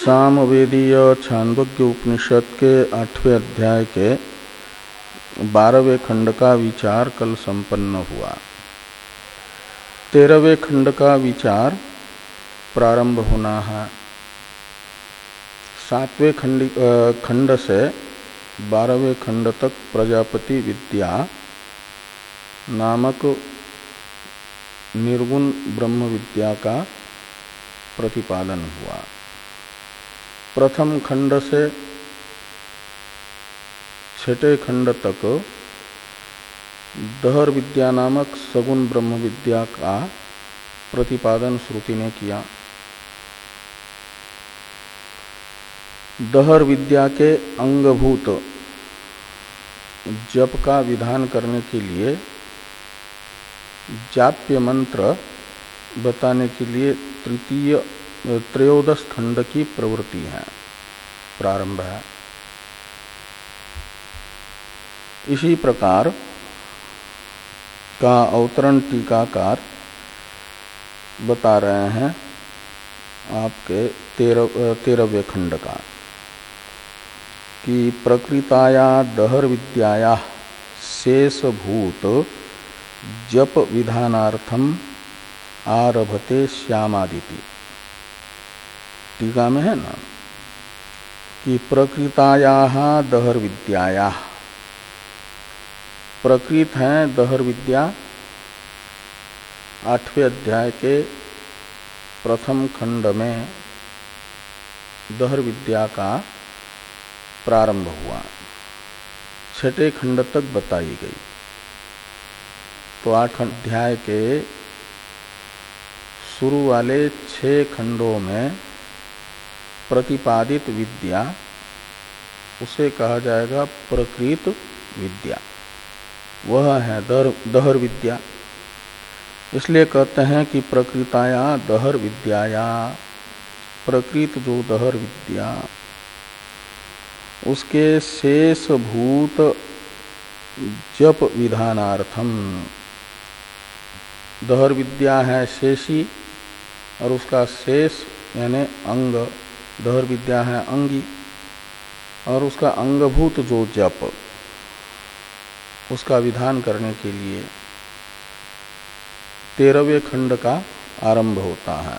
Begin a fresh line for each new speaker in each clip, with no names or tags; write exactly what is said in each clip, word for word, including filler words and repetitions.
सामवेदीय छांदोग्य उपनिषद के आठवें अध्याय के बारहवें खंड का विचार कल संपन्न हुआ। तेरहवें खंड का विचार प्रारंभ होना है। सातवें खंड खंड से बारहवें खंड तक प्रजापति विद्या नामक निर्गुण ब्रह्म विद्या का प्रतिपादन हुआ। प्रथम खंड से छठे खंड तक दहर विद्या नामक सगुण ब्रह्म विद्या का प्रतिपादन श्रुति ने किया। दहर विद्या के अंगभूत जप का विधान करने के लिए जाप्य मंत्र बताने के लिए तृतीय त्रयोदश खंड की प्रवृत्ति है, प्रारंभ है। इसी प्रकार का अवतरण टीकाकार बता रहे हैं आपके तेरह तेरहवें खंड का कि प्रकृताया दहर विद्याया शेषभूत जप विधानार्थम आरभते श्यामादिति। टीका में है ना कि प्रकृताया दहर विद्याया, प्रकृत है दहर विद्या आठवें अध्याय के प्रथम खंड में दहर विद्या का प्रारंभ हुआ, छठे खंड तक बताई गई। तो आठ अध्याय के शुरू वाले छह खंडों में प्रतिपादित विद्या उसे कहा जाएगा प्रकृत विद्या, वह है दहर विद्या। इसलिए कहते हैं कि प्रकृताया दहर विद्याया, प्रकृत जो दहर विद्या उसके शेषभूत जप विधानार्थम, दहर विद्या है शेषी और उसका शेष यानी अंग, दहर विद्या है अंगी और उसका अंगभूत जो जप उसका विधान करने के लिए तेरहवें खंड का आरंभ होता है।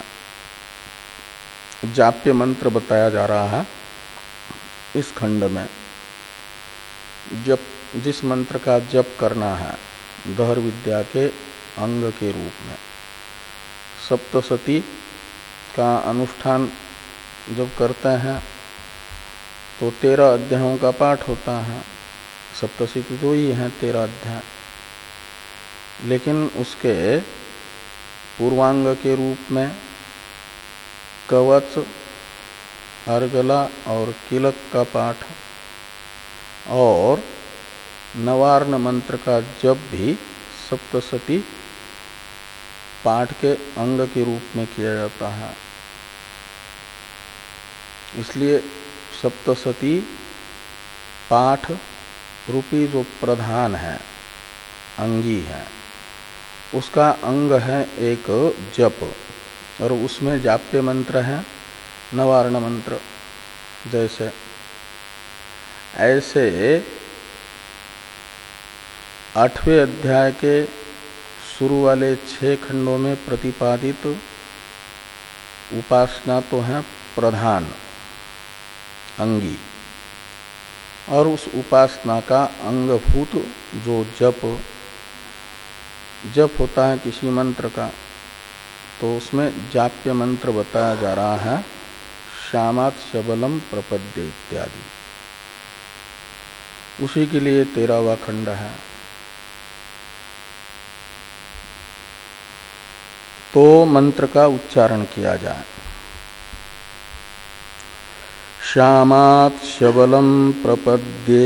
जाप्य मंत्र बताया जा रहा है इस खंड में। जप, जिस मंत्र का जप करना है दहर विद्या के अंग के रूप में, सप्तशती का अनुष्ठान जब करते हैं तो तेरह अध्यायों का पाठ होता है। सप्तशती तो ही है तेरह अध्याय, लेकिन उसके पूर्वांग के रूप में कवच, अर्गला और किलक का पाठ और नवार्ण मंत्र का जप भी सप्तशती पाठ के अंग के रूप में किया जाता है। इसलिए सप्तशती पाठ रूपी जो प्रधान है, अंगी है, उसका अंग है एक जप और उसमें जाप्य मंत्र है, नवार्ण मंत्र। जैसे ऐसे आठवें अध्याय के शुरू वाले छह खंडों में प्रतिपादित उपासना तो है प्रधान अंगी, और उस उपासना का अंगभूत जो जप जप होता है किसी मंत्र का, तो उसमें जाप्य मंत्र बताया जा रहा है, श्यामात् शबलम प्रपद्य इत्यादि। उसी के लिए तेरहवां खंड है। तो मंत्र का उच्चारण किया जाए। श्यामात् शबलम प्रपद्ये,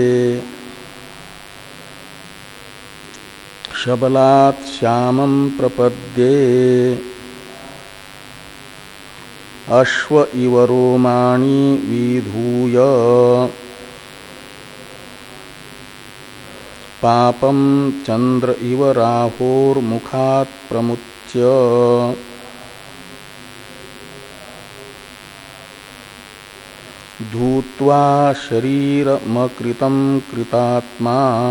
शबलात् श्यामं प्रपद्ये, अश्व इव रोमाणि विधूय, पापं चंद्र इव राहोर्मुखात् प्रमुच्य, धूत्वा शरीरमकृतं कृतात्मा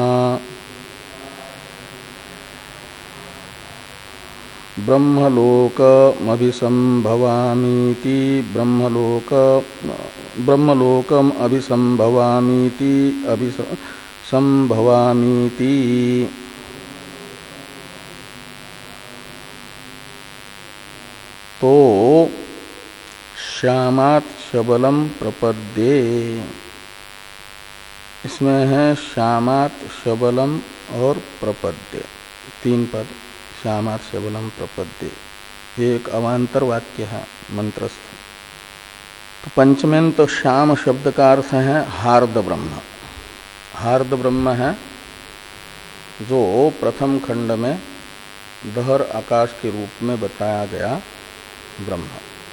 ब्रह्मलोकमभिसंभवामीति ब्रह्मलोक ब्रह्मलोकम अभिसंभवामीति अभिसंभवामीति तो श्यामात् शबलम प्रपद्ये। इसमें है श्यामात् शबलम और प्रपद्ये, तीन पद। श्यामात् शबलम प्रपद्ये ये एक अवान्तर वाक्य है मंत्रस्थ। तो पंचमें तो श्याम शब्द का अर्थ है हार्द ब्रह्म। हार्द ब्रह्म है जो प्रथम खंड में दहर आकाश के रूप में बताया गया ब्रह्म।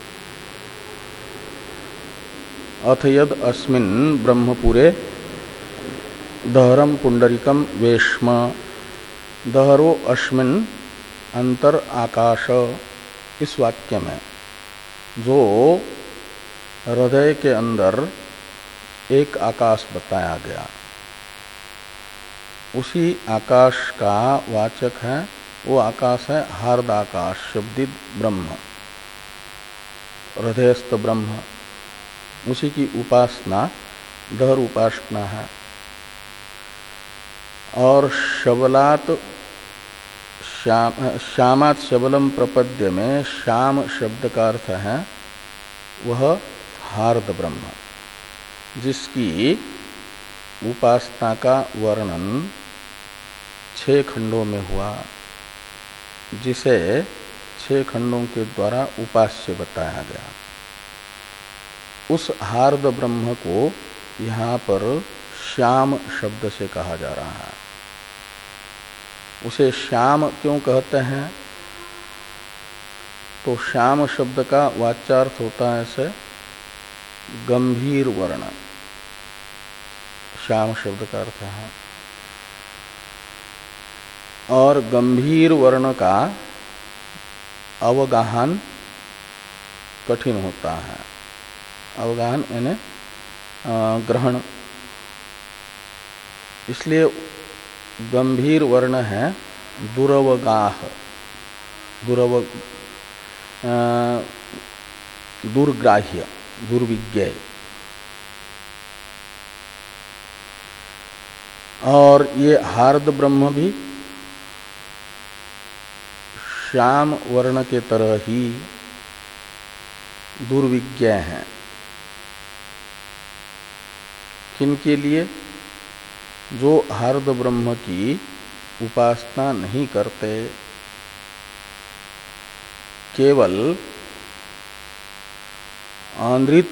अथ यद अस्मिन् ब्रह्मपुरे दहरम पुंडरीकम वेश्म। दहरो अस्मिन् अंतर आकाश, इस वाक्य में जो हृदय के अंदर एक आकाश बताया गया, उसी आकाश का वाचक है, वो आकाश है हार्द आकाश शब्दित ब्रह्म, हृदयस्थ ब्रह्म। उसी की उपासना दहर उपासना है। और शबलात श्याम श्यामात शबलम प्रपद्य में श्याम शब्द का अर्थ है वह हार्द ब्रह्म, जिसकी उपासना का वर्णन छह खंडों में हुआ, जिसे छह खंडों के द्वारा उपास्य बताया गया। उस हार्द ब्रह्म को यहाँ पर श्याम शब्द से कहा जा रहा है। उसे श्याम क्यों कहते हैं? तो श्याम शब्द का वाच्यार्थ होता है ऐसे गंभीर वर्ण, श्याम शब्द का अर्थ है। और गंभीर वर्ण का अवगाहन कठिन होता है। अवगाहन यानी ग्रहण। इसलिए गंभीर वर्ण है दुरवगाह, दुरव दुर्ग्राह्य, दुर्विज्ञेय। और ये हार्द ब्रह्म भी श्याम वर्ण के तरह ही दुर्विज्ञेय है। किनके लिए? जो हार्द ब्रह्म की उपासना नहीं करते, केवल आंद्रित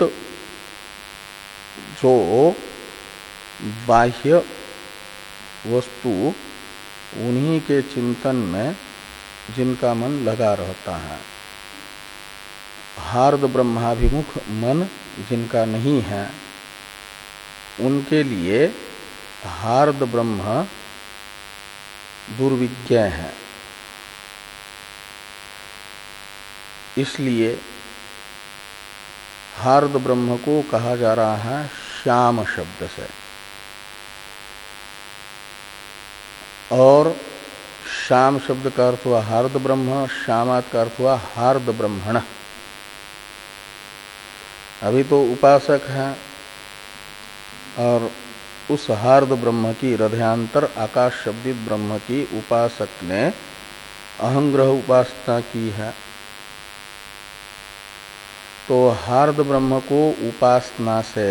जो बाह्य वस्तु उन्हीं के चिंतन में जिनका मन लगा रहता है, हार्द ब्रह्माभिमुख मन जिनका नहीं है, उनके लिए हार्द ब्रह्म दुर्विज्ञेय है। इसलिए हार्द ब्रह्म को कहा जा रहा है श्याम शब्द से। और श्याम शब्द का अर्थ हुआ हार्द ब्रह्म, श्यामात का अर्थ हुआ हार्द ब्रह्मण। अभी तो उपासक है और उस हार्द ब्रह्म की, हृदयांतर आकाश शब्दित ब्रह्म की उपासक ने अहंग्रह उपासना की है। तो हार्द ब्रह्म को उपासना से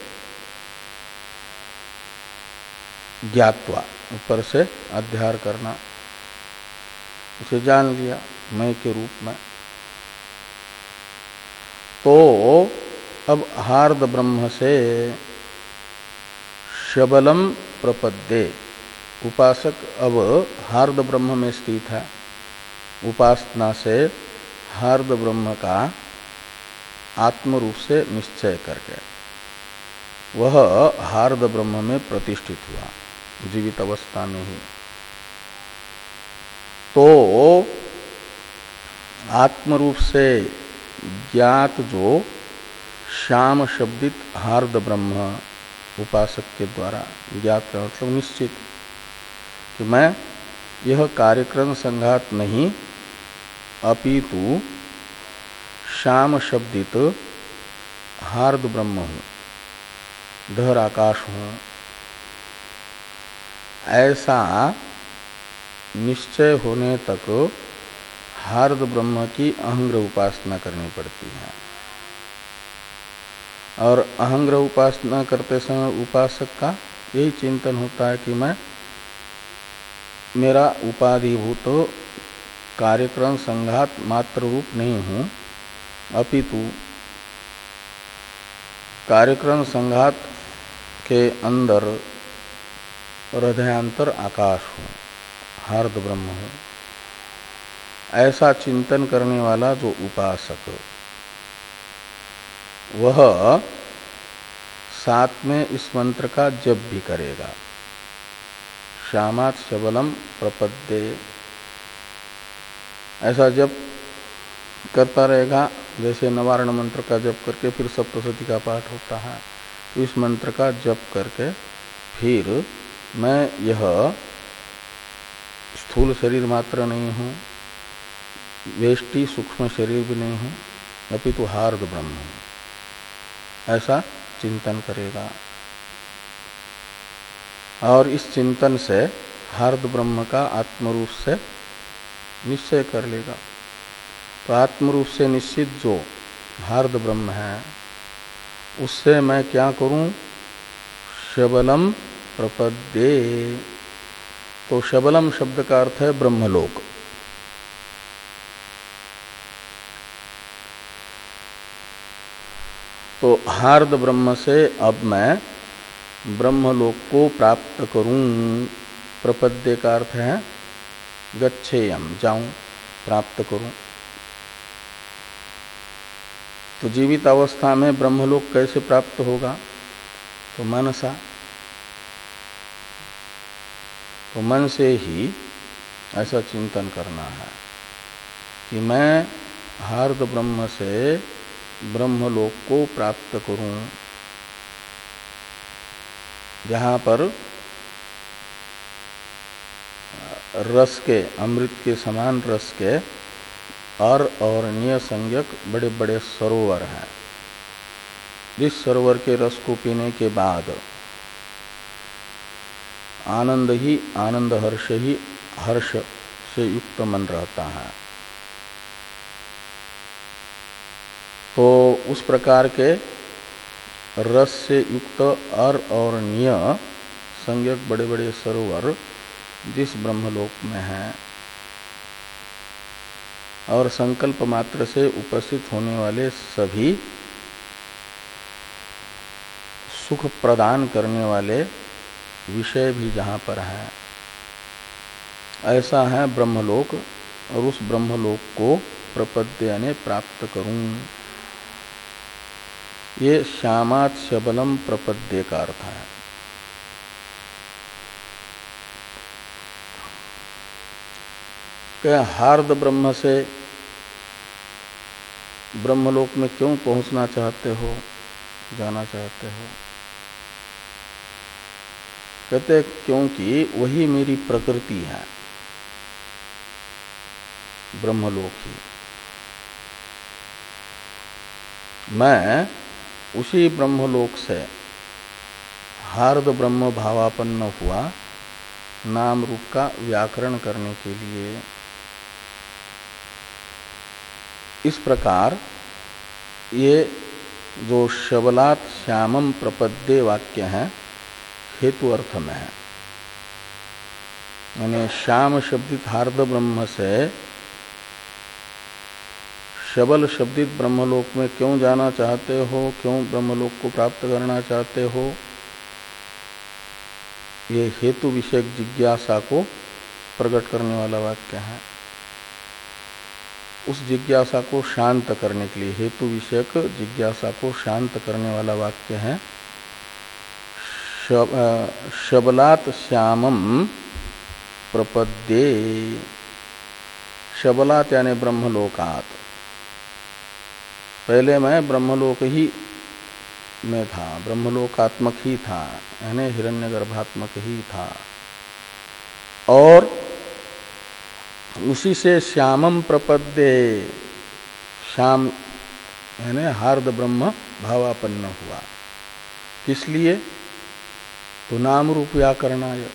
ज्ञात्वा, ऊपर से अध्यार करना, उसे जान लिया मैं के रूप में। तो अब हार्द ब्रह्म से शबलम प्रपद्ये, उपासक अब हार्द ब्रह्म में स्थित है। उपासना से हार्द ब्रह्म का आत्म रूप से निश्चय करके वह हार्द ब्रह्म में प्रतिष्ठित हुआ जीवित अवस्था में ही। तो आत्म रूप से ज्ञात जो श्याम शब्दित हार्द ब्रह्म उपासक के द्वारा ज्ञात का मतलब निश्चित कि मैं यह कार्यक्रम संघात नहीं अपितु श्याम शब्दित हार्द ब्रह्म हूँ, धर आकाश हूँ, ऐसा निश्चय होने तक हार्द ब्रह्म की अहंग्र उपासना करनी पड़ती है। और अहंग्र उपासना करते समय उपासक का यही चिंतन होता है कि मैं मेरा उपाधिभूत कार्यक्रम संघात मात्र रूप नहीं हूँ, अपितु कार्यक्रम संघात के अंदर हृदयांतर आकाश हूँ, हार्द ब्रह्म हूँ। ऐसा चिंतन करने वाला जो उपासक, वह साथ में इस मंत्र का जप भी करेगा। श्यामात् शबलम प्रपद्ये, ऐसा जप करता रहेगा। जैसे नवारण मंत्र का जप करके फिर सप्तशती का पाठ होता है, तो इस मंत्र का जप करके फिर मैं यह स्थूल शरीर मात्र नहीं हूँ, वेष्टि सूक्ष्म शरीर भी नहीं हूँ, अपितु हार्द ब्रह्म हूँ, ऐसा चिंतन करेगा। और इस चिंतन से हार्द ब्रह्म का आत्मरूप से निश्चय कर लेगा। तो आत्मरूप से निश्चित जो हार्द ब्रह्म है, उससे मैं क्या करूं? शबलम प्रपद्ये। तो शबलम शब्द का अर्थ है ब्रह्मलोक। तो हार्द ब्रह्म से अब मैं ब्रह्मलोक को प्राप्त करूं। प्रपद्ये का अर्थ है गच्छेयम, जाऊं, प्राप्त करूं। तो जीवित अवस्था में ब्रह्मलोक कैसे प्राप्त होगा? तो मनसा, तो मन से ही ऐसा चिंतन करना है कि मैं हार्द ब्रह्म से ब्रह्मलोक को प्राप्त करूं, जहां पर रस के, अमृत के समान रस के अर और निय संज्ञक बड़े बड़े सरोवर हैं। जिस सरोवर के रस को पीने के बाद आनंद ही आनंद, हर्ष ही हर्ष से युक्त मन रहता है, तो उस प्रकार के रस से युक्त अर और निय संज्ञक बड़े बड़े सरोवर जिस ब्रह्मलोक में हैं और संकल्प मात्र से उपस्थित होने वाले सभी सुख प्रदान करने वाले विषय भी जहाँ पर हैं, ऐसा है ब्रह्मलोक। और उस ब्रह्मलोक को प्रपद्ये यानी प्राप्त करूं। ये श्यामात् शबलम प्रपद्ये का अर्थ है। क्या हार्द ब्रह्म से ब्रह्मलोक में क्यों पहुंचना चाहते हो, जाना चाहते हो? कहते क्योंकि वही मेरी प्रकृति है, ब्रह्मलोक ही। मैं उसी ब्रह्मलोक से हार्द ब्रह्म भावापन्न हुआ नाम रूप का व्याकरण करने के लिए। इस प्रकार ये जो शबलात् श्यामम प्रपद्ये वाक्य है, हेतु अर्थ में है। यानी श्याम शब्दित हार्द ब्रह्म से शबल शब्दित ब्रह्मलोक में क्यों जाना चाहते हो, क्यों ब्रह्मलोक को प्राप्त करना चाहते हो, ये हेतु विषयक जिज्ञासा को प्रकट करने वाला वाक्य है। उस जिज्ञासा को शांत करने के लिए, हेतु विषयक जिज्ञासा को शांत करने वाला वाक्य है शब, शबलात् श्यामम प्रपद्ये। शबलात् यानी ब्रह्मलोकात्। पहले मैं ब्रह्मलोक ही में था, ब्रह्मलोकात्मक ही था, यानी हिरण्यगर्भात्मक ही था। और उसी से श्यामम प्रपद्ये, श्याम यानी हार्द ब्रह्म भावापन्न हुआ। किस लिए? तो नाम रूप व्याकरणाय,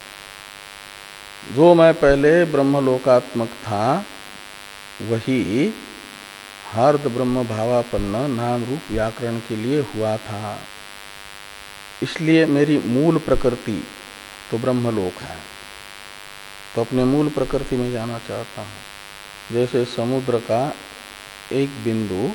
जो मैं पहले ब्रह्मलोकात्मक था वही हार्द ब्रह्म भावापन्न नाम रूप व्याकरण के लिए हुआ था। इसलिए मेरी मूल प्रकृति तो ब्रह्मलोक है। तो अपने मूल प्रकृति में जाना चाहता हूं। जैसे समुद्र का एक बिंदु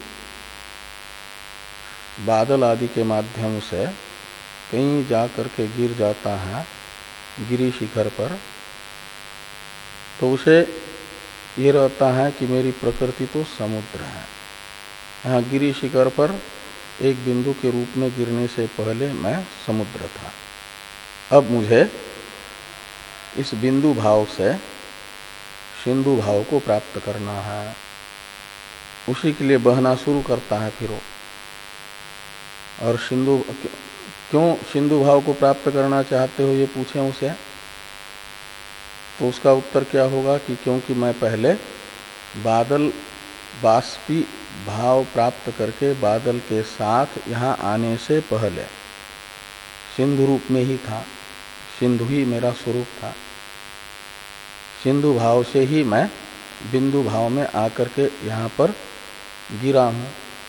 बादल आदि के माध्यम से कहीं जा करके गिर जाता है गिरी शिखर पर, तो उसे ये रहता है कि मेरी प्रकृति तो समुद्र है। यहाँ गिरी शिखर पर एक बिंदु के रूप में गिरने से पहले मैं समुद्र था। अब मुझे इस बिंदु भाव से सिंधु भाव को प्राप्त करना है। उसी के लिए बहना शुरू करता है फिर वो। और सिंधु, क्यों सिंधु भाव को प्राप्त करना चाहते हो ये पूछें उसे, तो उसका उत्तर क्या होगा कि क्योंकि मैं पहले बादल बाष्पी भाव प्राप्त करके बादल के साथ यहाँ आने से पहले सिंधु रूप में ही था, सिंधु ही मेरा स्वरूप था। सिंधु भाव से ही मैं बिंदु भाव में आकर के यहाँ पर गिरा हूँ।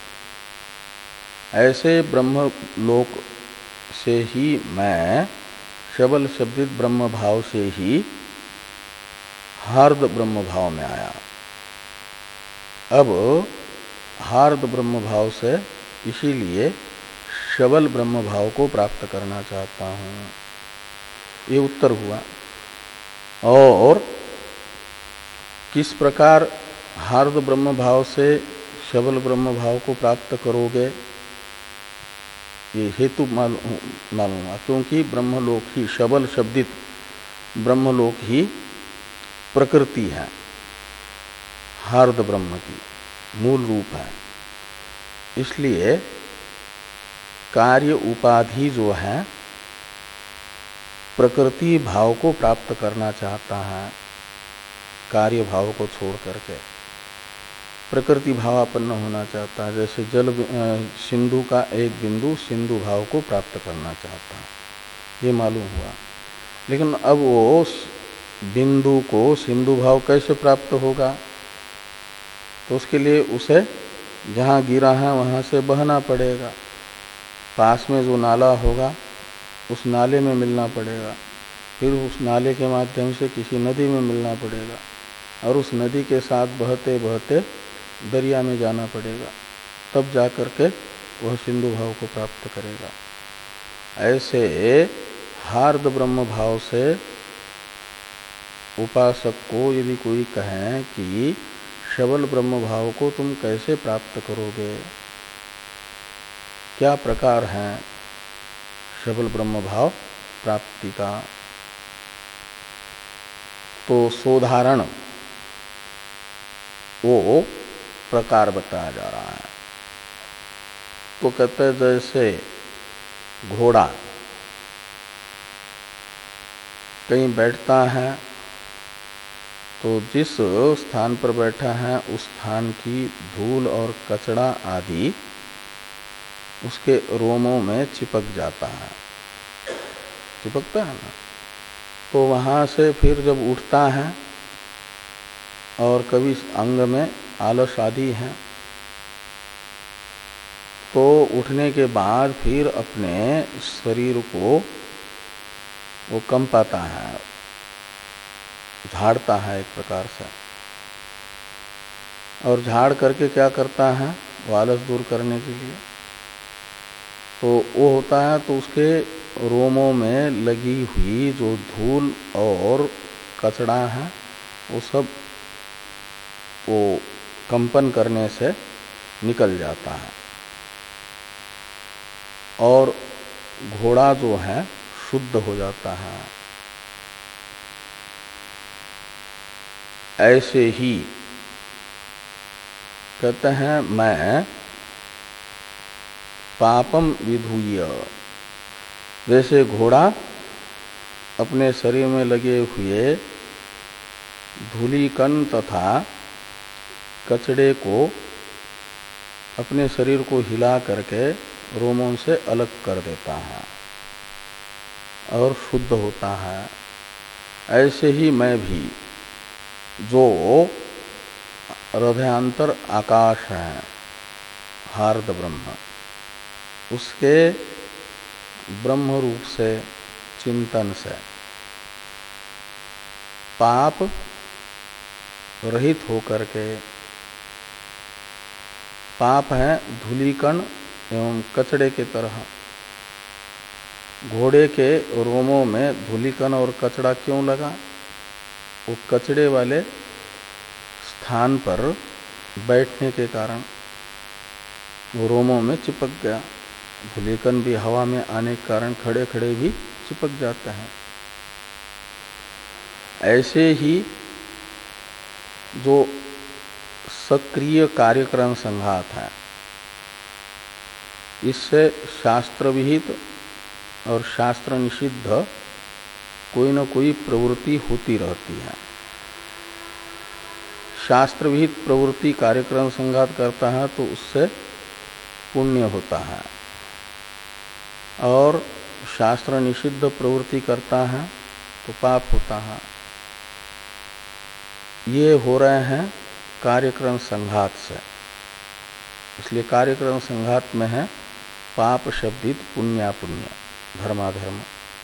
ऐसे ब्रह्म लोक से ही मैं शबल शब्दित ब्रह्म भाव से ही हार्द ब्रह्म भाव में आया। अब हार्द ब्रह्म भाव से इसीलिए शबल ब्रह्म भाव को प्राप्त करना चाहता हूँ, ये उत्तर हुआ। और किस प्रकार हार्द ब्रह्म भाव से शबल ब्रह्म भाव को प्राप्त करोगे, ये हेतु मालूम हुआ। क्योंकि ब्रह्मलोक ही शबल शब्दित ब्रह्मलोक ही प्रकृति है, हार्द ब्रह्म की मूल रूप है। इसलिए कार्य उपाधि जो है प्रकृति भाव को प्राप्त करना चाहता है, कार्य भाव को छोड़ करके प्रकृति भावापन्न होना चाहता है। जैसे जल सिंधु का एक बिंदु सिंधु भाव को प्राप्त करना चाहता है, ये मालूम हुआ। लेकिन अब वो बिंदु को सिंधु भाव कैसे प्राप्त होगा, तो उसके लिए उसे जहाँ गिरा है वहाँ से बहना पड़ेगा। पास में जो नाला होगा उस नाले में मिलना पड़ेगा, फिर उस नाले के माध्यम से किसी नदी में मिलना पड़ेगा, और उस नदी के साथ बहते बहते दरिया में जाना पड़ेगा, तब जा कर के वह सिंधु भाव को प्राप्त करेगा। ऐसे हार्द ब्रह्म भाव से उपासक को यदि कोई कहे कि शबल ब्रह्म भाव को तुम कैसे प्राप्त करोगे, क्या प्रकार है शबल ब्रह्म भाव प्राप्ति का, तो सोधारण वो प्रकार बताया जा रहा है। तो कहते हैं जैसे घोड़ा कहीं बैठता है तो जिस स्थान पर बैठा है उस स्थान की धूल और कचड़ा आदि उसके रोमों में चिपक जाता है, चिपकता है ना। तो वहाँ से फिर जब उठता है और कभी अंग में आलस आदि है तो उठने के बाद फिर अपने शरीर को वो कंपाता है, झाड़ता है एक प्रकार से। और झाड़ करके क्या करता है, वो आलस दूर करने के लिए तो वो होता है, तो उसके रोमों में लगी हुई जो धूल और कचड़ा है वो सब वो कंपन करने से निकल जाता है, और घोड़ा जो है शुद्ध हो जाता है। ऐसे ही कहते हैं मैं पापम विधूय, जैसे घोड़ा अपने शरीर में लगे हुए धूलिकण तथा कचड़े को अपने शरीर को हिला करके रोमों से अलग कर देता है और शुद्ध होता है, ऐसे ही मैं भी जो हृदयांतर आकाश है हार्द ब्रह्म, उसके ब्रह्म रूप से चिंतन से पाप रहित होकर के, पाप है धूलिकण एवं कचड़े के तरह। घोड़े के रोमों में धूलिकण और कचड़ा क्यों लगा? वो कचड़े वाले स्थान पर बैठने के कारण वो रोमों में चिपक गया। धूलिकण भी हवा में आने के कारण खड़े खड़े भी चिपक जाते हैं। ऐसे ही जो सक्रिय कार्यक्रम संघात है, इससे शास्त्र विहित और शास्त्र निषिद्ध कोई न कोई प्रवृत्ति होती रहती है। शास्त्र विहित प्रवृत्ति कार्यक्रम संघात करता है तो उससे पुण्य होता है, और शास्त्र निषिद्ध प्रवृत्ति करता है तो पाप होता है। ये हो रहे हैं कार्यक्रम संघात से, इसलिए कार्यक्रम संघात में है पाप शब्दित पुण्यापुण्य, धर्माधर्म।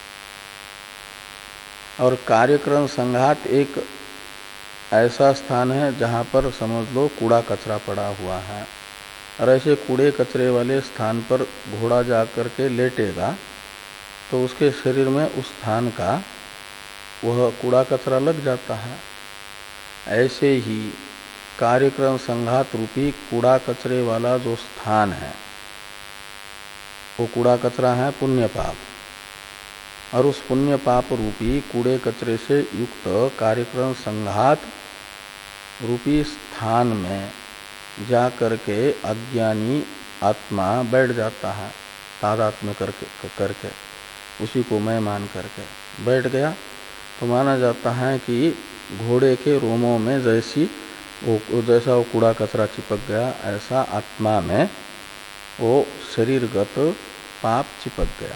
और कार्यक्रम संघात एक ऐसा स्थान है जहाँ पर समझ लो कूड़ा कचरा पड़ा हुआ है, और ऐसे कूड़े कचरे वाले स्थान पर घोड़ा जा कर के लेटेगा तो उसके शरीर में उस स्थान का वह कूड़ा कचरा लग जाता है। ऐसे ही कार्यक्रम संघात रूपी कूड़ा कचरे वाला जो स्थान है वो कूड़ा कचरा है पुण्य पाप, और उस पुण्य पाप रूपी कूड़े कचरे से युक्त कार्यक्रम संघात रूपी स्थान में जा करके अज्ञानी आत्मा बैठ जाता है, तादात्म्य करके करके उसी को मैं मान करके बैठ गया, तो माना जाता है कि घोड़े के रोमों में जैसी वो जैसा वो कूड़ा कचरा चिपक गया, ऐसा आत्मा में वो शरीरगत पाप चिपक गया।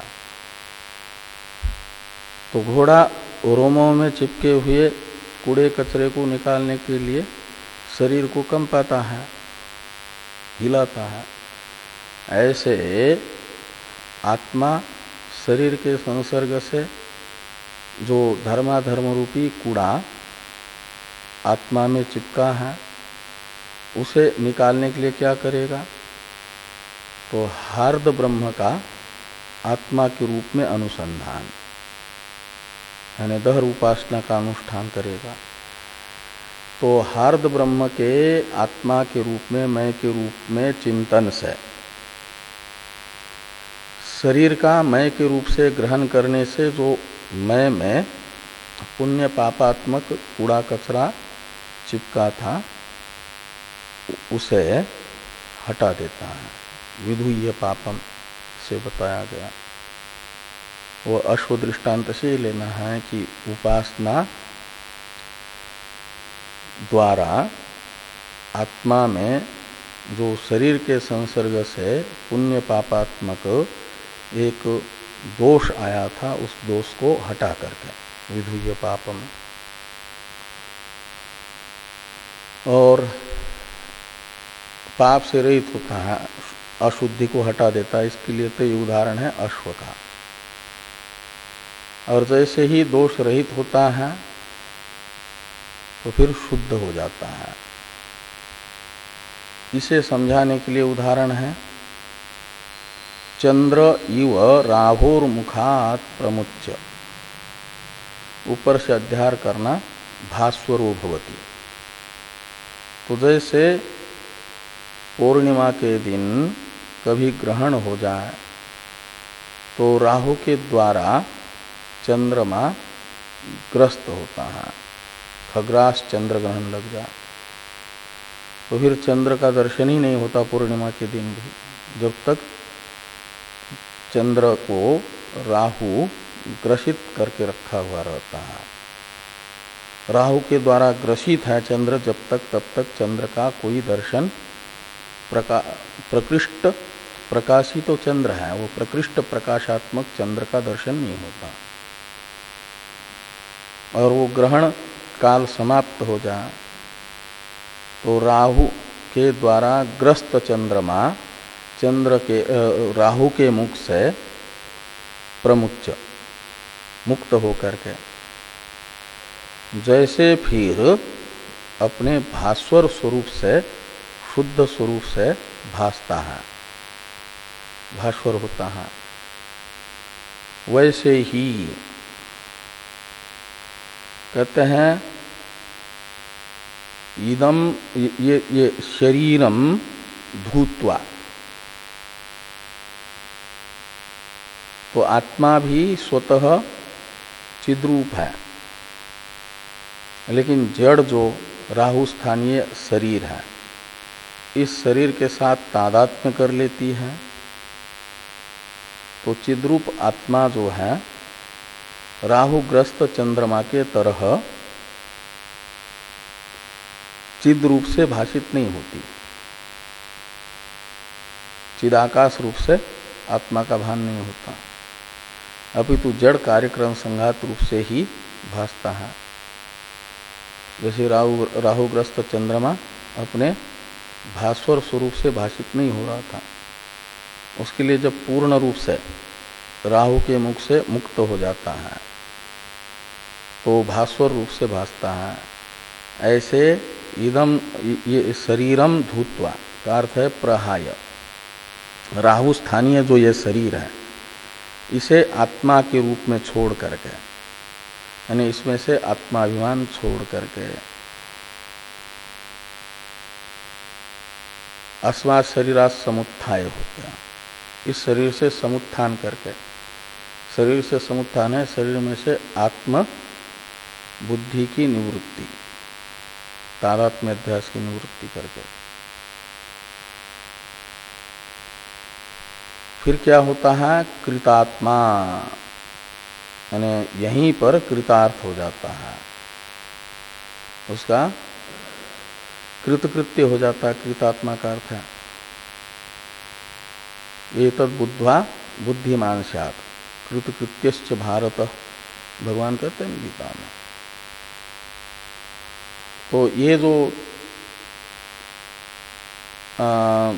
तो घोड़ा रोमों में चिपके हुए कूड़े कचरे को निकालने के लिए शरीर को कंपाता है, हिलाता है। ऐसे आत्मा शरीर के संसर्ग से जो धर्माधर्म रूपी कूड़ा आत्मा में चिपका है उसे निकालने के लिए क्या करेगा? तो हार्द ब्रह्म का आत्मा के रूप में अनुसंधान, यानी दहर उपासना का अनुष्ठान करेगा। तो हार्द ब्रह्म के आत्मा के रूप में, मैं के रूप में चिंतन से, शरीर का मैं के रूप से ग्रहण करने से जो मैं में पुण्य पापात्मक कूड़ा कचरा चिपका था उसे हटा देता है। विधुय पापम से बताया गया। वो अश्व दृष्टांत से लेना है कि उपासना द्वारा आत्मा में जो शरीर के संसर्ग से पुण्य पापात्मक एक दोष आया था, उस दोष को हटा करके विधुय पापम। और पाप से रहित होता है, अशुद्धि को हटा देता है। इसके लिए तो ये उदाहरण है अश्व का। और जैसे ही दोष रहित होता है तो फिर शुद्ध हो जाता है। इसे समझाने के लिए उदाहरण है चंद्र इव राहोर मुखात प्रमुच्य। ऊपर से अध्यार करना भास्वरो भवति। तो जैसे पूर्णिमा के दिन कभी ग्रहण हो जाए तो राहु के द्वारा चंद्रमा ग्रस्त होता है, खग्रास चंद्र ग्रहण लग जाए तो फिर चंद्र का दर्शन ही नहीं होता पूर्णिमा के दिन भी, जब तक चंद्र को राहु ग्रसित करके रखा हुआ रहता है। राहु के द्वारा ग्रसित है चंद्र जब तक, तब तक चंद्र का कोई दर्शन प्रका, प्रकृष्ट प्रकाशी तो चंद्र है, वो प्रकृष्ट प्रकाशात्मक चंद्र का दर्शन नहीं होता। और वो ग्रहण काल समाप्त हो जाए तो राहु के द्वारा ग्रस्त चंद्रमा चंद्र के राहु के मुख से प्रमुच्च मुक्त होकर के जैसे फिर अपने भास्वर स्वरूप से, शुद्ध स्वरूप से भासता है, भास्वर होता है, वैसे ही कहते हैं इदम ये ये शरीरम भूत्वा, तो आत्मा भी स्वतः चिद्रूप है, लेकिन जड़ जो राहु स्थानीय शरीर है, इस शरीर के साथ तादात्म्य कर लेती है। तो चिद्रूप आत्मा जो है राहुग्रस्त चंद्रमा के तरह चिद रूप से भाषित नहीं होती, चिदाकाश रूप से आत्मा का भान नहीं होता, अपितु जड़ कार्यक्रम संघात रूप से ही भासता है। जैसे राहु राहुग्रस्त चंद्रमा अपने भास्वर स्वरूप से भाषित नहीं हो रहा था, उसके लिए जब पूर्ण रूप से राहु के मुख से मुक्त हो जाता है तो भास्वर रूप से भासता है। ऐसे इदम ये शरीरम धूत्वा का अर्थ है प्रहाय, राहु स्थानीय जो ये शरीर है इसे आत्मा के रूप में छोड़ करके, यानी इसमें से आत्माभिमान छोड़ करके अस्मात् शरीरात् समुत्थाय हो गया, इस शरीर से समुत्थान करके, शरीर से समुत्थान है शरीर में से आत्म बुद्धि की निवृत्ति, तादात्म्य अध्यास की निवृत्ति करके फिर क्या होता है, कृतात्मा, यानी यहीं पर कृतार्थ हो जाता है, उसका कृतकृत्य हो जाता है। कृतात्मा का अर्थ है एतद् बुद्ध्वा बुद्धिमान स्यात् कृतकृत्यश्च भारत, भगवान कहते हैं गीता में। तो ये जो आ,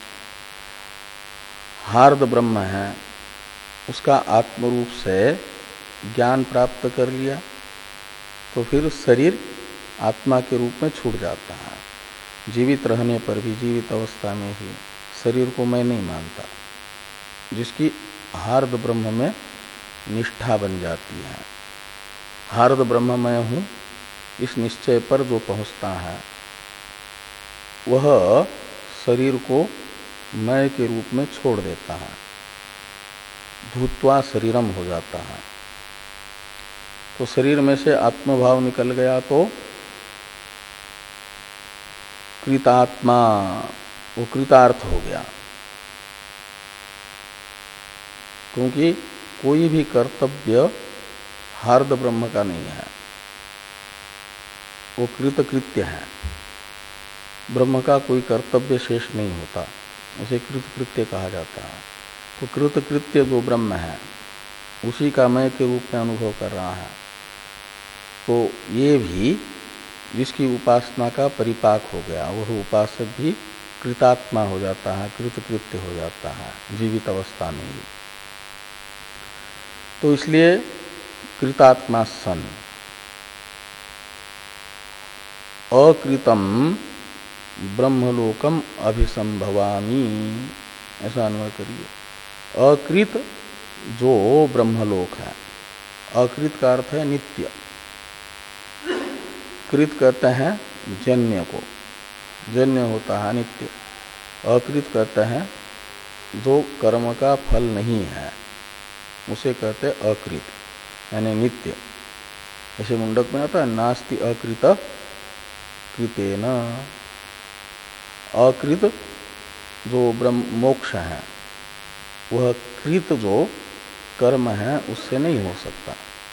हार्द ब्रह्म है उसका आत्मरूप से ज्ञान प्राप्त कर लिया तो फिर शरीर आत्मा के रूप में छूट जाता है। जीवित रहने पर भी, जीवित अवस्था में ही शरीर को मैं नहीं मानता, जिसकी हार्द ब्रह्म में निष्ठा बन जाती है। हार्द ब्रह्म मैं हूं इस निश्चय पर जो पहुंचता है वह शरीर को मैं के रूप में छोड़ देता है, धूत्वा शरीरम हो जाता है। तो शरीर में से आत्मभाव निकल गया तो कृतात्मा, वो कृतार्थ हो गया, क्योंकि कोई भी कर्तव्य हार्द ब्रह्म का नहीं है, वो कृतकृत्य है। ब्रह्म का कोई कर्तव्य शेष नहीं होता, उसे कृतकृत्य कहा जाता है। तो कृतकृत्य जो ब्रह्म है उसी का मैं के रूप में अनुभव कर रहा है। तो ये भी जिसकी उपासना का परिपाक हो गया वह उपासक भी कृतात्मा हो जाता है, कृतकृत्य हो जाता है जीवित अवस्था में ही। तो इसलिए कृतात्मा सन अकृतम ब्रह्मलोकम अभिसंभवामी, ऐसा अनुवाद करिए। अकृत जो ब्रह्मलोक है, अकृत का अर्थ है नित्य, कृत कहते हैं जन्य को, जन्य होता है नित्य। अकृत कहते हैं जो कर्म का फल नहीं है उसे कहते हैं अकृत, यानी नित्य। ऐसे मुंडक में आता है नास्ति अकृत कृतेन। अकृत जो ब्रह्म मोक्ष है वह कृत जो कर्म है उससे नहीं हो सकता।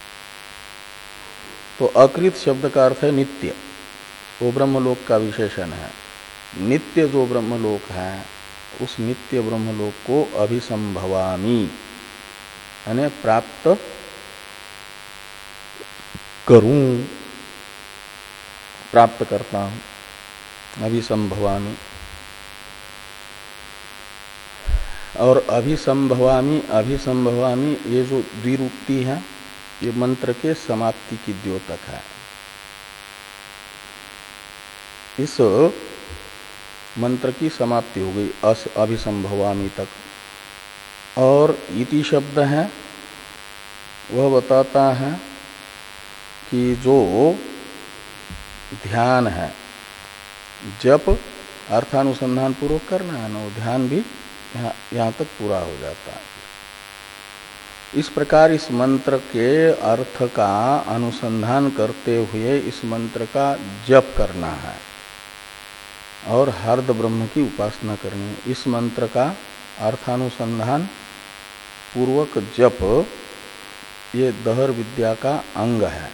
तो अकृत शब्द का अर्थ है नित्य, वो ब्रह्मलोक का विशेषण है। नित्य जो ब्रह्मलोक है उस नित्य ब्रह्मलोक को अभिसंभवामि यानी प्राप्त करूं, प्राप्त करता हूं, अभिसंभवामि। और अभिसंभवामि अभिसंभवामि ये जो द्विरूक्ति है ये मंत्र के समाप्ति की द्योतक है। इस मंत्र की समाप्ति हो गई अभिसंभवामि तक। और इति शब्द है वह बताता है कि जो ध्यान है, जप अर्थानुसंधान पूर्वक करना है ना, वो ध्यान भी यहाँ यहाँ तक पूरा हो जाता है। इस प्रकार इस मंत्र के अर्थ का अनुसंधान करते हुए इस मंत्र का जप करना है और हार्द ब्रह्म की उपासना करनी है। इस मंत्र का अर्थानुसंधान पूर्वक जप ये दहर विद्या का अंग है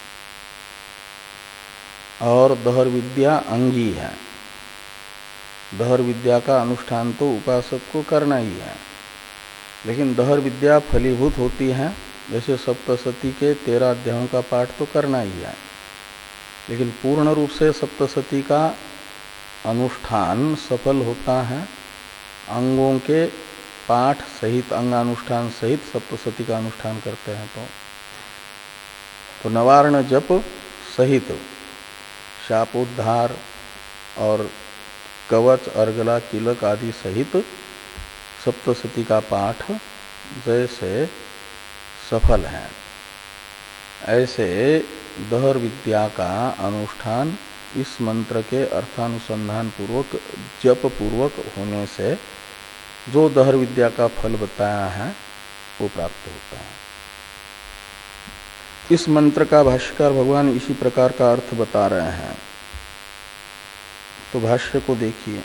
और दहर विद्या अंगी है। दहर विद्या का अनुष्ठान तो उपासक को करना ही है, लेकिन दहर विद्या फलीभूत होती है। जैसे सप्तशती के तेरह अध्यायों का पाठ तो करना ही है, लेकिन पूर्ण रूप से सप्तशती का अनुष्ठान सफल होता है अंगों के पाठ सहित, अंगानुष्ठान सहित सप्तशती का अनुष्ठान करते हैं तो तो नवार्ण जप सहित शापोद्धार और कवच अर्गला तिलक आदि सहित सप्तशती का पाठ जैसे सफल है, ऐसे दहर विद्या का अनुष्ठान इस मंत्र के अर्थानुसंधान पूर्वक जप पूर्वक होने से जो दहर विद्या का फल बताया है वो प्राप्त होता है। इस मंत्र का भाष्यकार भगवान इसी प्रकार का अर्थ बता रहे हैं। तो भाष्य को देखिए।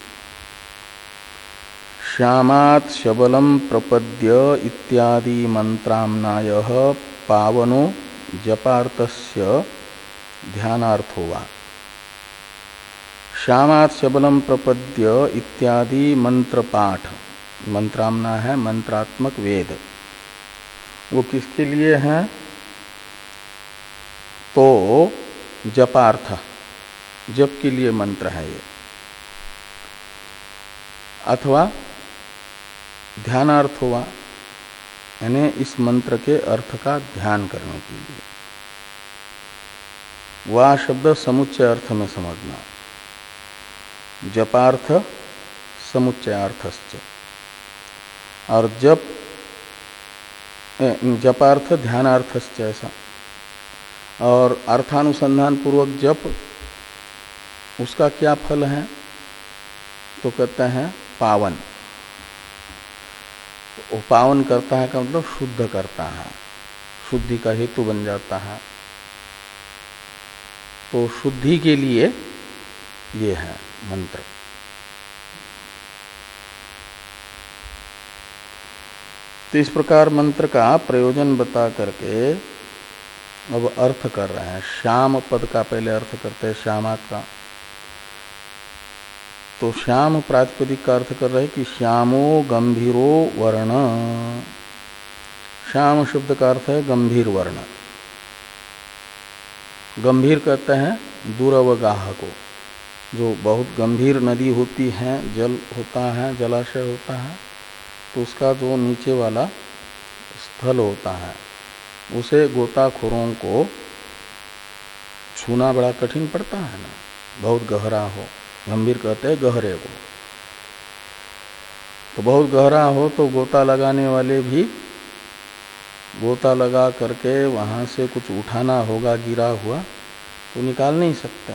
श्यामात् शबलम प्रपद्य इत्यादि मंत्राम्नायः पावनो जपार्थस्य ध्यानार्थो वा। श्यामात् शबलम प्रपद्य इत्यादि मंत्र पाठ, मंत्राम्ना है मंत्रात्मक वेद, वो किसके लिए है? तो जपार्थ, जप के लिए मंत्र है ये, अथवा ध्यानार्थ हुआ यानी इस मंत्र के अर्थ का ध्यान करने के लिए। वह शब्द समुच्चय अर्थ में समझना, जपार्थ समुच्चयार्थश्च, और जप जपार्थ ध्यानार्थश्च ऐसा। और अर्थानुसंधान पूर्वक जप उसका क्या फल है? तो कहते हैं पावन। वो पावन करता है का मतलब शुद्ध करता है, शुद्धि का हेतु बन जाता है। तो शुद्धि के लिए ये है मंत्र। तो इस प्रकार मंत्र का प्रयोजन बता करके अब अर्थ कर रहे हैं। श्याम पद का पहले अर्थ करते हैं, श्यामा का। तो श्याम प्रातिपदिक का अर्थ कर रहे हैं कि श्यामो गंभीरो वर्ण। श्याम शब्द का अर्थ है गंभीर वर्ण। गंभीर कहते हैं दूरवगाह को, जो बहुत गंभीर नदी होती है, जल होता है, जलाशय होता है, तो उसका जो नीचे वाला स्थल होता है उसे गोताखोरों को छूना बड़ा कठिन पड़ता है ना, बहुत गहरा हो। गंभीर कहते हैं गहरे को। तो बहुत गहरा हो तो गोता लगाने वाले भी गोता लगा करके वहां से कुछ उठाना होगा गिरा हुआ, तो निकाल नहीं सकते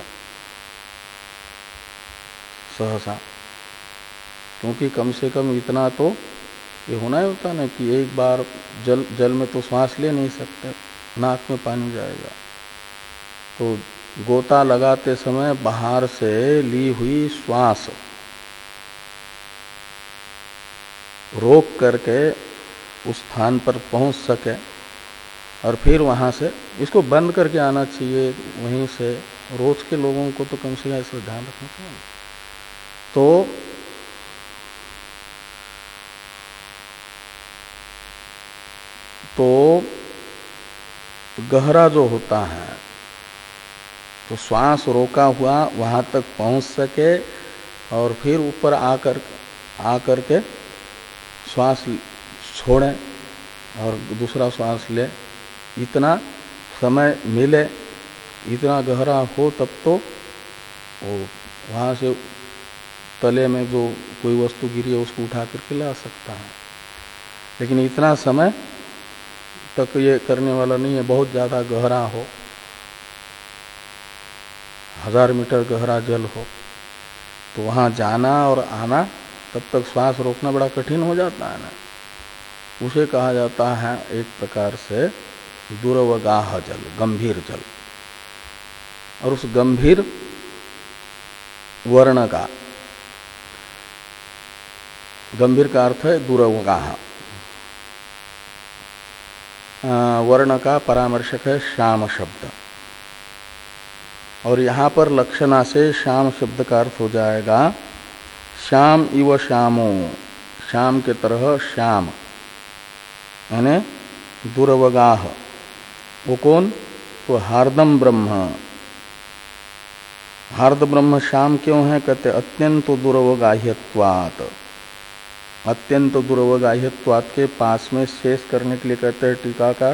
सहसा, क्योंकि कम से कम इतना तो ये होना ही होता ना कि एक बार जल जल में तो सांस ले नहीं सकते, नाक में पानी जाएगा। तो गोता लगाते समय बाहर से ली हुई श्वास रोक करके उस स्थान पर पहुंच सके और फिर वहां से इसको बंद करके आना चाहिए। वहीं से रोज के लोगों को तो कम से कम ऐसा ध्यान रखना चाहिए। तो तो गहरा जो होता है तो श्वास रोका हुआ वहां तक पहुंच सके और फिर ऊपर आकर आकर के श्वास छोड़े और दूसरा श्वास ले, इतना समय मिले, इतना गहरा हो तब तो वो वहां से तले में जो कोई वस्तु गिरी है उसको उठा करके ला सकता है। लेकिन इतना समय तक ये करने वाला नहीं है। बहुत ज्यादा गहरा हो, हजार मीटर गहरा जल हो, तो वहां जाना और आना तब तक श्वास रोकना बड़ा कठिन हो जाता है ना। उसे कहा जाता है एक प्रकार से दुर्वगाह जल, गंभीर जल। और उस गंभीर वर्ण का, गंभीर का अर्थ है दुर्वगाह, वर्ण का परामर्शक है श्याम शब्द। और यहां पर लक्षणा से श्याम शब्द का अर्थ हो जाएगा श्याम इव श्यामो, श्याम के तरह श्याम, यानी दुर्वगाह। वो कौन? तो हार्दम ब्रह्म। हार्द ब्रह्म श्याम क्यों है? कहते अत्यंत दुर्वगाह्यत्वात्। अत्यंत दुर्वगाह्यत्वात् के पास में शेष करने के लिए कहते हैं टीकाकार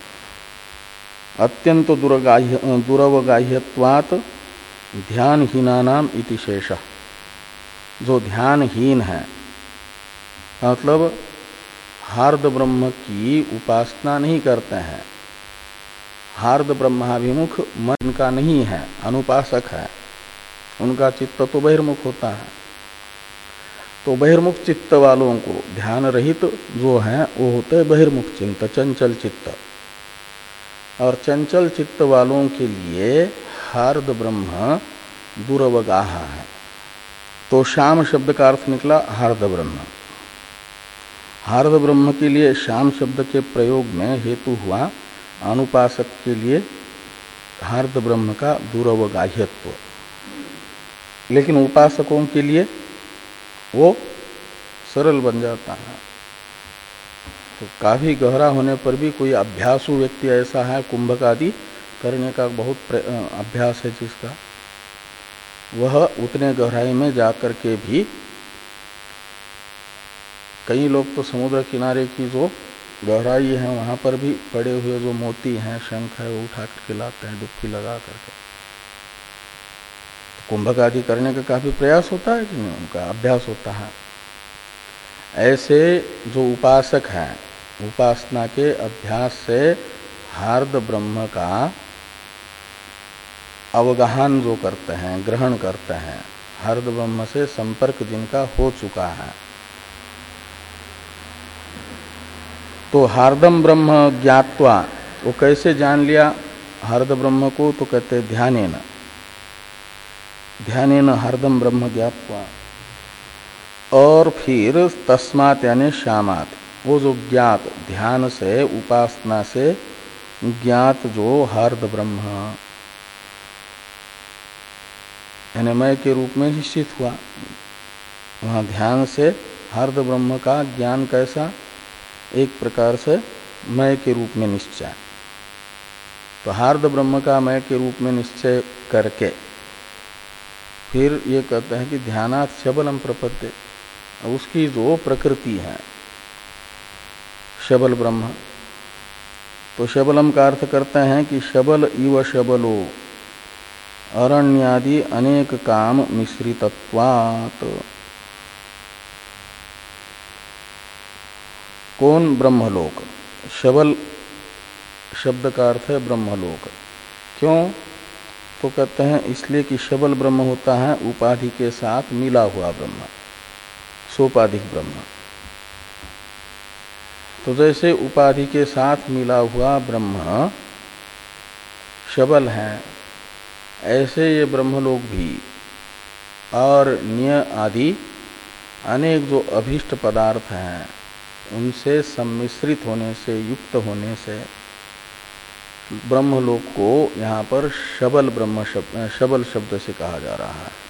अत्यंत दुर्गाह्य दुर्वगाह्यत्वात् ध्यानहीनानाम इति शेषः। जो ध्यानहीन है, मतलब हार्द ब्रह्म की उपासना नहीं करते हैं, हार्द ब्रह्माभिमुख मन का नहीं है, अनुपासक है, उनका चित्त तो बहिर्मुख होता है। तो बहिर्मुख चित्त वालों को, ध्यान रहित जो है वो होते हैं बहिर्मुख चित्त, चंचल चित्त। और चंचल चित्त वालों के लिए हार्द ब्रह्म दुर्वगाह है। तो श्याम शब्द का अर्थ निकला हार्द ब्रह्म। हार्द ब्रह्म के लिए श्याम शब्द के प्रयोग में हेतु हुआ अनुपासक के लिए हार्द ब्रह्म का दुर्वगाह्यत्व। लेकिन उपासकों के लिए वो सरल बन जाता है। तो काफी गहरा होने पर भी कोई अभ्यासु व्यक्ति ऐसा है, कुंभक आदि करने का बहुत अभ्यास है जिसका, वह उतने गहराई में जाकर के भी, कई लोग तो समुद्र किनारे की जो गहराई है वहां पर भी पड़े हुए जो मोती हैं, शंख है, वो उठा करके लाते हैं डुबकी लगा करके। तो कुंभक आदि करने का काफी प्रयास होता है कि नहीं, उनका अभ्यास होता है। ऐसे जो उपासक हैं, उपासना के अभ्यास से हार्द ब्रह्म का अवगाहन जो करते हैं, ग्रहण करते हैं, हार्द ब्रह्म से संपर्क जिनका हो चुका है, तो हार्दम ब्रह्म ज्ञात्वा, वो कैसे जान लिया हार्द ब्रह्म को? तो कहते ध्यानेन, ध्यानेन हार्दम ब्रह्म ज्ञात्वा। और फिर तस्मात् यानी श्यामात्, वो जो ज्ञात, ध्यान से, उपासना से ज्ञात जो हार्द ब्रह्म यानी मय के रूप में निश्चित हुआ, वहां ध्यान से हार्द ब्रह्म का ज्ञान कैसा? एक प्रकार से मय के रूप में निश्चय। तो हार्द ब्रह्म का मय के रूप में निश्चय करके फिर ये कहते हैं कि ध्यानात् शबलम प्रपद्ये, उसकी जो प्रकृति है शबल ब्रह्म। तो शबलम का अर्थ करते हैं कि शबल इव शबलो अरण्यादि अनेक काम मिश्रितत्वात्। कौन? ब्रह्मलोक। शबल शब्द का अर्थ है ब्रह्मलोक। क्यों? तो कहते हैं इसलिए कि शबल ब्रह्म होता है उपाधि के साथ मिला हुआ ब्रह्म, सोपाधिक ब्रह्म। तो जैसे उपाधि के साथ मिला हुआ ब्रह्म शबल है, ऐसे ये ब्रह्मलोक भी और न्य आदि अनेक जो अभीष्ट पदार्थ हैं उनसे सम्मिश्रित होने से, युक्त होने से ब्रह्मलोक को यहाँ पर शबल ब्रह्म शब्द, शबल शब्द से कहा जा रहा है।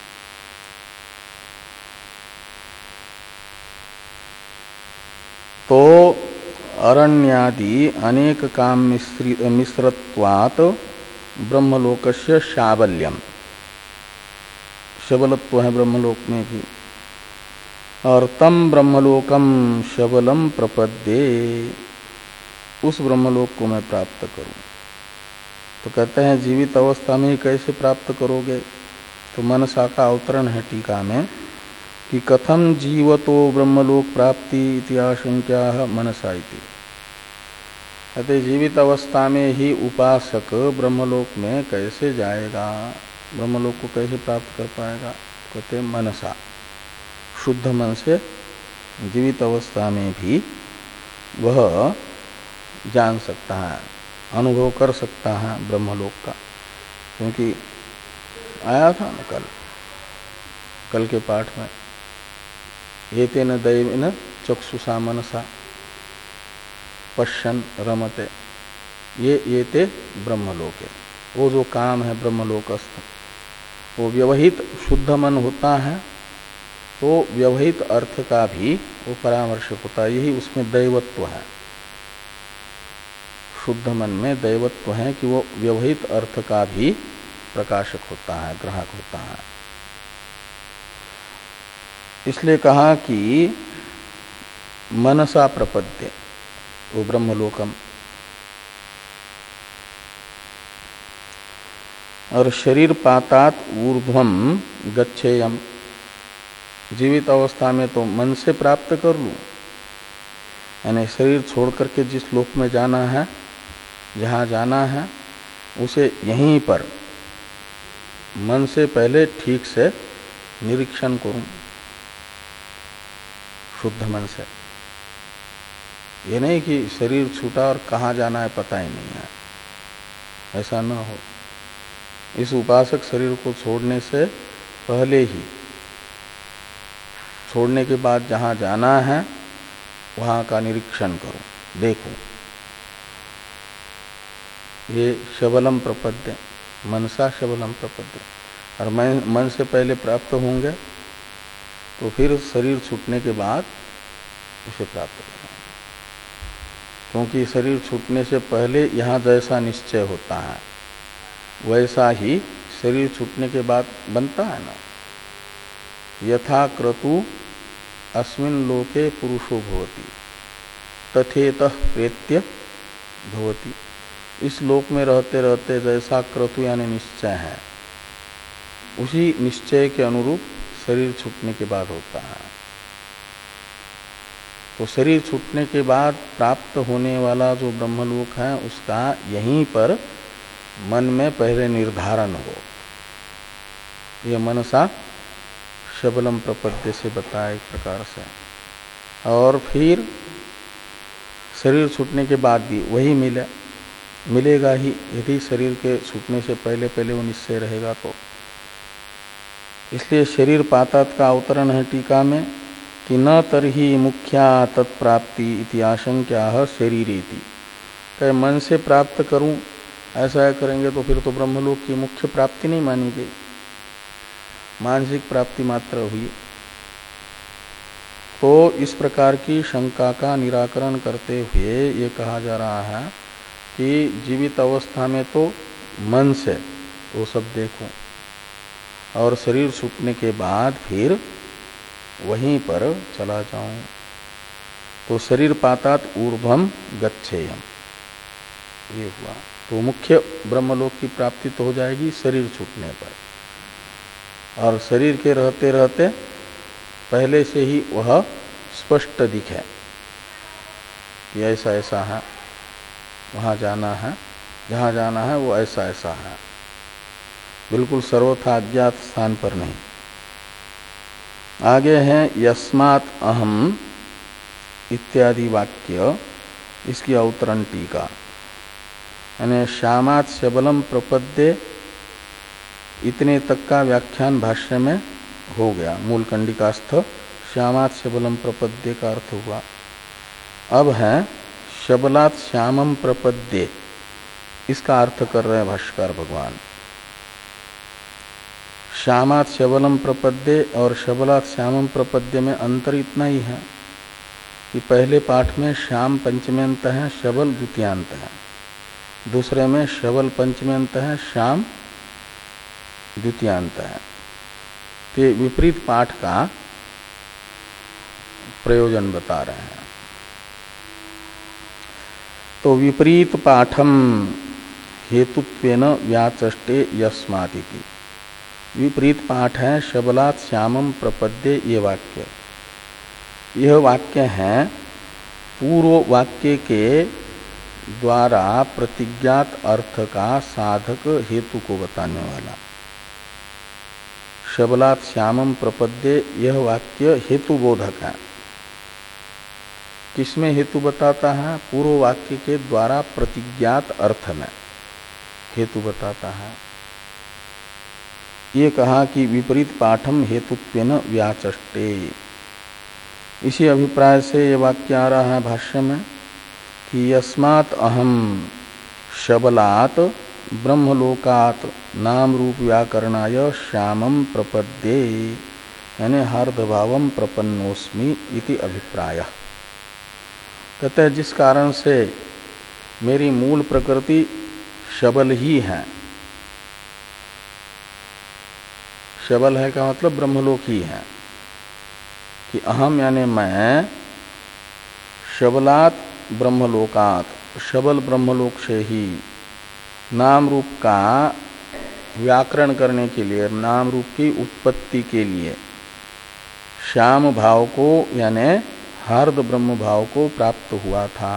तो अरण्यादि अनेक काम मिश्रत्वात् ब्रह्मलोकस्य शाबल्यम, शबलत्व है ब्रह्मलोक में भी। और तम ब्रह्मलोकम शबलम प्रपद्ये, उस ब्रह्मलोक को मैं प्राप्त करूं। तो कहते हैं जीवित अवस्था में कैसे प्राप्त करोगे? तो मनसा का अवतरण है टीका में कि कथम जीवतो ब्रह्मलोक प्राप्ति इति आशंक्या मनसा इति। कहते जीवित अवस्था में ही उपासक ब्रह्मलोक में कैसे जाएगा, ब्रह्मलोक को कैसे प्राप्त कर पाएगा? कहते मनसा, शुद्ध मन से जीवित अवस्था में भी वह जान सकता है, अनुभव कर सकता है ब्रह्मलोक का। क्योंकि आया था ना कल कल के पाठ में, एतेन दैवेन चक्षुषा मनसा पश्यन् रमते, ये एते ब्रह्मलोके। वो जो काम है ब्रह्मलोकस्थ, वो व्यवहित शुद्ध मन होता है, तो व्यवहित अर्थ का भी वो परामर्शक होता है। यही उसमें दैवत्व है, शुद्ध मन में दैवत्व है कि वो व्यवहित अर्थ का भी प्रकाशक होता है, ग्राहक होता है। इसलिए कहा कि मनसा प्रपद्य वो ब्रह्मलोकम। और शरीर पातात ऊर्ध्वम गच्छेयम, जीवित अवस्था में तो मन से प्राप्त कर लूं, यानी शरीर छोड़ करके जिस लोक में जाना है, जहाँ जाना है, उसे यहीं पर मन से पहले ठीक से निरीक्षण करूं, शुद्ध मन से। ये नहीं कि शरीर छूटा और कहाँ जाना है पता ही नहीं है, ऐसा न हो। इस उपासक शरीर को छोड़ने से पहले ही, छोड़ने के बाद जहाँ जाना है वहाँ का निरीक्षण करो, देखो। ये शबलम प्रपद्य, मनसा शबलम प्रपद्य। और मन मन से पहले प्राप्त होंगे तो फिर शरीर छूटने के बाद उसे प्राप्त करेंगे। क्योंकि शरीर छूटने से पहले यहाँ जैसा निश्चय होता है वैसा ही शरीर छूटने के बाद बनता है ना। यथा क्रतु अस्मिन् लोके पुरुषो भवति तथेतः प्रेत्य भवति। इस लोक में रहते रहते जैसा क्रतु यानी निश्चय है, उसी निश्चय के अनुरूप शरीर छूटने के बाद होता है। तो शरीर छूटने के बाद प्राप्त होने वाला जो ब्रह्मलोक है उसका यहीं पर मन में पहले निर्धारण हो। यह मनसा शबलम प्रपद्य से बताया एक प्रकार से। और फिर शरीर छूटने के बाद भी वही मिले मिलेगा ही, यदि शरीर के छूटने से पहले पहले वो निश्चय रहेगा तो। इसलिए शरीर पातात का अवतरण है टीका में कि न तरही मुख्या तत्प्राप्ति इति आशंक्या शरीरेति। कहे मन से प्राप्त करूं, ऐसा करेंगे तो फिर तो ब्रह्मलोक की मुख्य प्राप्ति नहीं मानी गई, मानसिक प्राप्ति मात्र हुई। तो इस प्रकार की शंका का निराकरण करते हुए ये कहा जा रहा है कि जीवित अवस्था में तो मन से वो सब देखूं, और शरीर छूटने के बाद फिर वहीं पर चला जाऊं। तो शरीर पातात ऊर्ध्वम गच्छेयम, ये हुआ। तो मुख्य ब्रह्मलोक की प्राप्ति तो हो जाएगी शरीर छूटने पर, और शरीर के रहते रहते पहले से ही वह स्पष्ट दिखे कि ऐसा ऐसा है, वहाँ जाना है, जहाँ जाना है वो ऐसा ऐसा है, बिल्कुल सर्वथा अज्ञात स्थान पर नहीं। आगे हैं यस्मात् अहम इत्यादि वाक्य, इसकी अवतरण टीका। यानी श्यामात् शबलम प्रपद्ये, इतने तक का व्याख्यान भाष्य में हो गया। मूल कंडिकास्थ श्यामात शबलम प्रपद्ये का अर्थ हुआ। अब है शबलात श्यामम प्रपद्ये, इसका अर्थ कर रहे हैं भाष्यकार भगवान। श्यामात शबलम प्रपद्ये और शबलात श्यामम प्रपद्ये में अंतर इतना ही है कि पहले पाठ में श्याम पंचम्यंत है, शबल द्वितीयांत है, दूसरे में शबल पंचम्यंत है, श्याम द्वितीयांत है। तो विपरीत पाठ का प्रयोजन बता रहे हैं। तो विपरीत पाठम हेतुत्वेन व्याचष्टे यस्मादिति, विपरीत पाठ है शबलात् श्यामम प्रपद्ये ये वाक्य। यह वाक्य है पूर्व वाक्य के द्वारा प्रतिज्ञात अर्थ का साधक हेतु को बताने वाला। शबलात् श्यामम प्रपद्ये यह वाक्य हेतु बोधक है। किसमें हेतु बताता है? पूर्व वाक्य के द्वारा प्रतिज्ञात अर्थ में हेतु बताता है। ये कहा कि विपरीत पाठम हेतुत्वेन व्याचष्टे, इसी अभिप्राय से ये वाक्य आ रहा है भाष्य में कि यस्मात् अहम शबलात् ब्रह्मलोकात् नाम रूप व्याकरणाय श्यामम प्रपद्ये, यानी हार्दभावम प्रपन्नोस्मि इति अभिप्राय। कहते हैं जिस कारण से मेरी मूल प्रकृति शबल ही है, शबल है का मतलब ब्रह्मलोक ही है, कि अहम यानी मैं शबलात् ब्रह्मलोकात्, शबल ब्रह्मलोक से ही नाम रूप का व्याकरण करने के लिए, नाम रूप की उत्पत्ति के लिए श्याम भाव को यानी हार्द ब्रह्म भाव को प्राप्त हुआ था।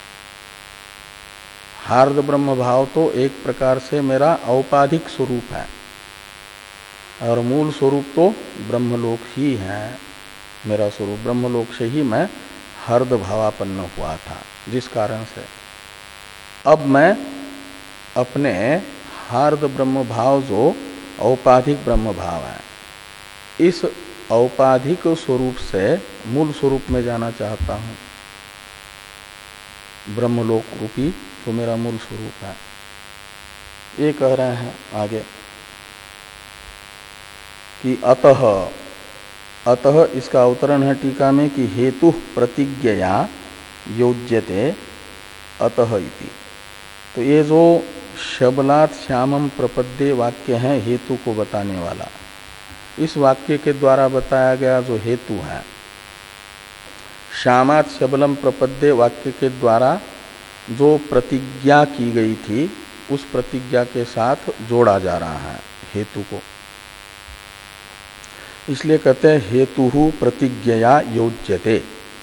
हार्द ब्रह्म भाव तो एक प्रकार से मेरा औपाधिक स्वरूप है और मूल स्वरूप तो ब्रह्मलोक ही है। मेरा स्वरूप ब्रह्मलोक से ही मैं हार्द भावापन्न हुआ था, जिस कारण से अब मैं अपने हार्द ब्रह्म भाव जो औपाधिक ब्रह्म भाव है, इस औपाधिक स्वरूप से मूल स्वरूप में जाना चाहता हूं। ब्रह्मलोक रूपी तो मेरा मूल स्वरूप है। ये कह रहे हैं आगे कि अतः, अतः इसका अवतरण है टीका में कि हेतु प्रतिज्ञया योज्यते अतः इति। तो ये जो शबलात् श्यामम प्रपद्ये वाक्य है हेतु को बताने वाला, इस वाक्य के द्वारा बताया गया जो हेतु है श्यामात् शबलम प्रपद्ये वाक्य के द्वारा जो प्रतिज्ञा की गई थी, उस प्रतिज्ञा के साथ जोड़ा जा रहा है हेतु को। इसलिए कहते हैं हेतु प्रतिज्ञया योज्यते,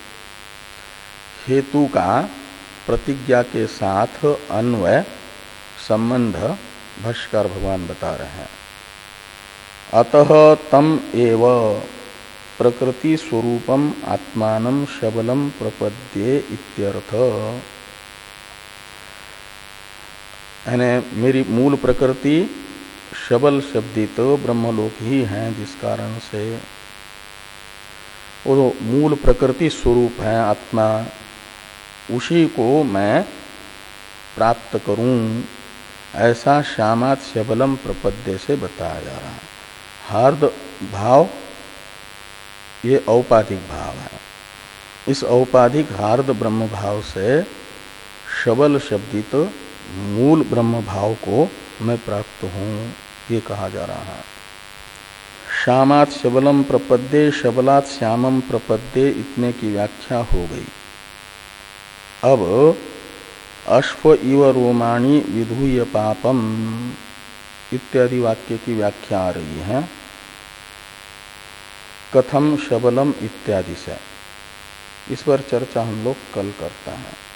हेतु का प्रतिज्ञा के साथ अन्वय संबंध भाष्यकार भगवान बता रहे हैं। अतः तम एव प्रकृति स्वरूपम आत्मानं शबलम प्रपद्ये इत्यर्थ, यानी मेरी मूल प्रकृति शबल शब्दित ब्रह्मलोक ही है, जिस कारण से वो मूल प्रकृति स्वरूप है आत्मा, उसी को मैं प्राप्त करूं, ऐसा श्यामात् शबलम प्रपद्ये से बताया जा रहा है। हार्द भाव ये औपाधिक भाव है। इस औपाधिक हार्द ब्रह्म भाव से शबल शब्दित मूल ब्रह्म भाव को मैं प्राप्त हूं, ये कहा जा रहा है। श्यामात् शबलम प्रपद्ये, शबलात् श्यामम प्रपद्ये, इतने की व्याख्या हो गई। अब अश्व इव रोमाणी विधूय पापम इत्यादि वाक्य की व्याख्या आ रही है कथम शबलम इत्यादि से। इस पर चर्चा हम लोग कल करते हैं।